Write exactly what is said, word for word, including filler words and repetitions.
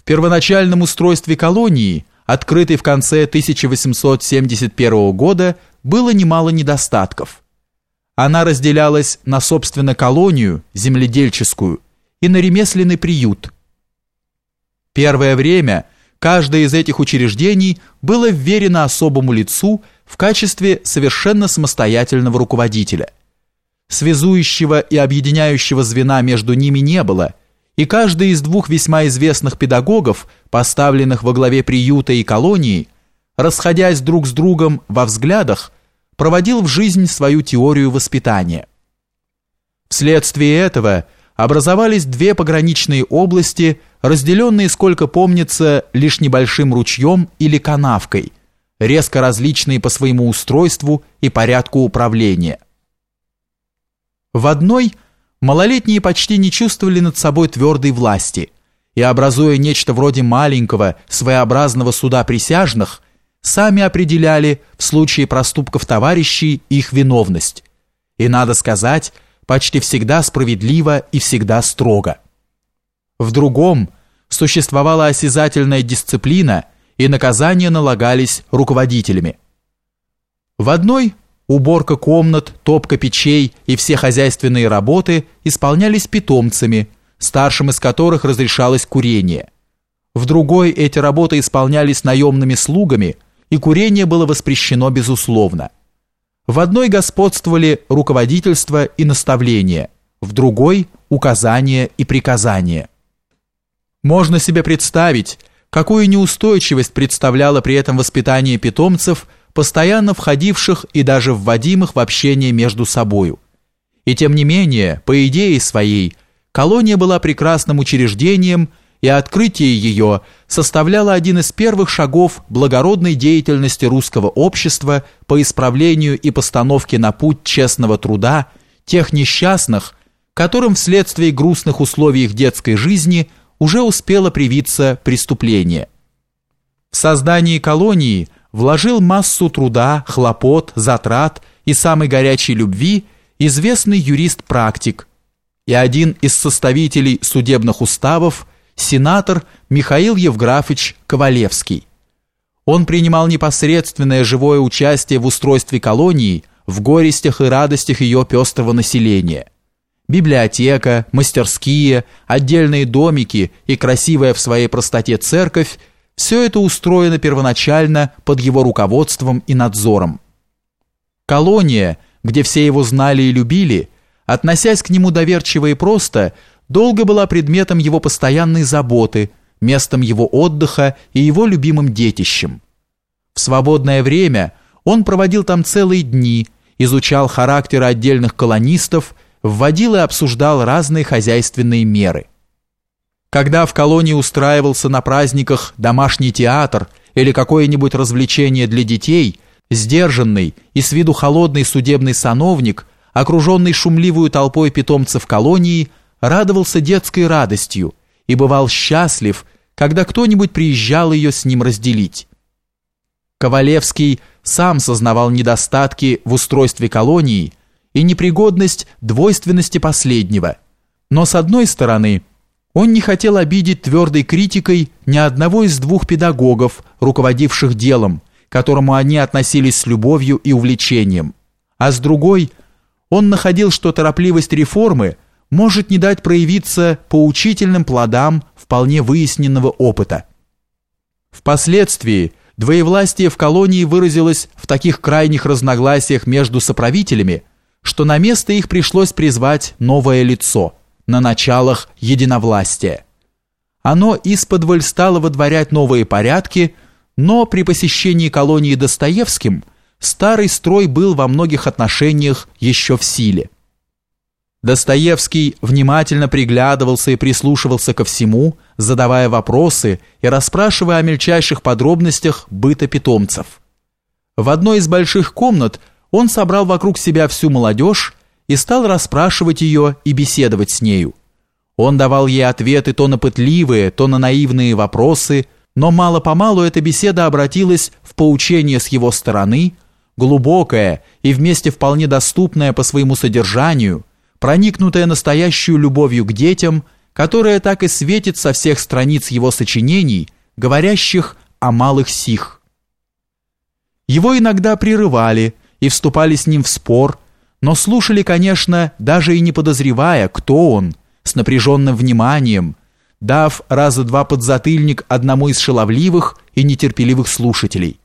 первоначальном устройстве колонии, открытой в конце тысяча восемьсот семьдесят первого года, было немало недостатков. Она разделялась на, собственно, колонию, земледельческую, и на ремесленный приют. Первое время каждое из этих учреждений было вверено особому лицу в качестве совершенно самостоятельного руководителя. Связующего и объединяющего звена между ними не было, и каждый из двух весьма известных педагогов, поставленных во главе приюта и колонии, расходясь друг с другом во взглядах, проводил в жизнь свою теорию воспитания. Вследствие этого образовались две пограничные области, разделенные, сколько помнится, лишь небольшим ручьем или канавкой, резко различные по своему устройству и порядку управления. В одной малолетние почти не чувствовали над собой твердой власти и, образуя нечто вроде маленького, своеобразного суда присяжных, сами определяли в случае проступков товарищей их виновность, и, надо сказать, почти всегда справедливо и всегда строго. В другом существовала осязательная дисциплина, и наказания налагались руководителями. В одной уборка комнат, топка печей и все хозяйственные работы исполнялись питомцами, старшим из которых разрешалось курение. В другой эти работы исполнялись наемными слугами, и курение было воспрещено безусловно. В одной господствовали руководительство и наставление, в другой – указания и приказания. Можно себе представить, какую неустойчивость представляло при этом воспитание питомцев, постоянно входивших и даже вводимых в общение между собою. И тем не менее, по идее своей, колония была прекрасным учреждением, и открытие ее составляло один из первых шагов благородной деятельности русского общества по исправлению и постановке на путь честного труда тех несчастных, которым вследствие грустных условий их детской жизни уже успело привиться преступление. В создании колонии вложил массу труда, хлопот, затрат и самой горячей любви известный юрист-практик и один из составителей судебных уставов, сенатор Михаил Евграфович Ковалевский. Он принимал непосредственное живое участие в устройстве колонии, в горестях и радостях ее пестрого населения. Библиотека, мастерские, отдельные домики и красивая в своей простоте церковь – все это устроено первоначально под его руководством и надзором. Колония, где все его знали и любили, относясь к нему доверчиво и просто, долго была предметом его постоянной заботы, местом его отдыха и его любимым детищем. В свободное время он проводил там целые дни, изучал характеры отдельных колонистов, вводил и обсуждал разные хозяйственные меры. Когда в колонии устраивался на праздниках домашний театр или какое-нибудь развлечение для детей, сдержанный и с виду холодный судебный сановник, окруженный шумливую толпой питомцев колонии, радовался детской радостью и бывал счастлив, когда кто-нибудь приезжал ее с ним разделить. Ковалевский сам сознавал недостатки в устройстве колонии и непригодность двойственности последнего, но с одной стороны он не хотел обидеть твердой критикой ни одного из двух педагогов, руководивших делом, к которому они относились с любовью и увлечением, а с другой он находил, что торопливость реформы может не дать проявиться поучительным плодам вполне выясненного опыта. Впоследствии двоевластие в колонии выразилось в таких крайних разногласиях между соправителями, что на место их пришлось призвать новое лицо на началах единовластия. Оно исподволь стало водворять новые порядки, но при посещении колонии Достоевским старый строй был во многих отношениях еще в силе. Достоевский внимательно приглядывался и прислушивался ко всему, задавая вопросы и расспрашивая о мельчайших подробностях быта питомцев. В одной из больших комнат он собрал вокруг себя всю молодежь и стал расспрашивать ее и беседовать с нею. Он давал ей ответы то на пытливые, то на наивные вопросы, но мало-помалу эта беседа обратилась в поучение с его стороны, глубокое и вместе вполне доступное по своему содержанию, проникнутая настоящую любовью к детям, которая так и светит со всех страниц его сочинений, говорящих о малых сих. Его иногда прерывали и вступали с ним в спор, но слушали, конечно, даже и не подозревая, кто он, с напряженным вниманием, дав раза два подзатыльник одному из шаловливых и нетерпеливых слушателей.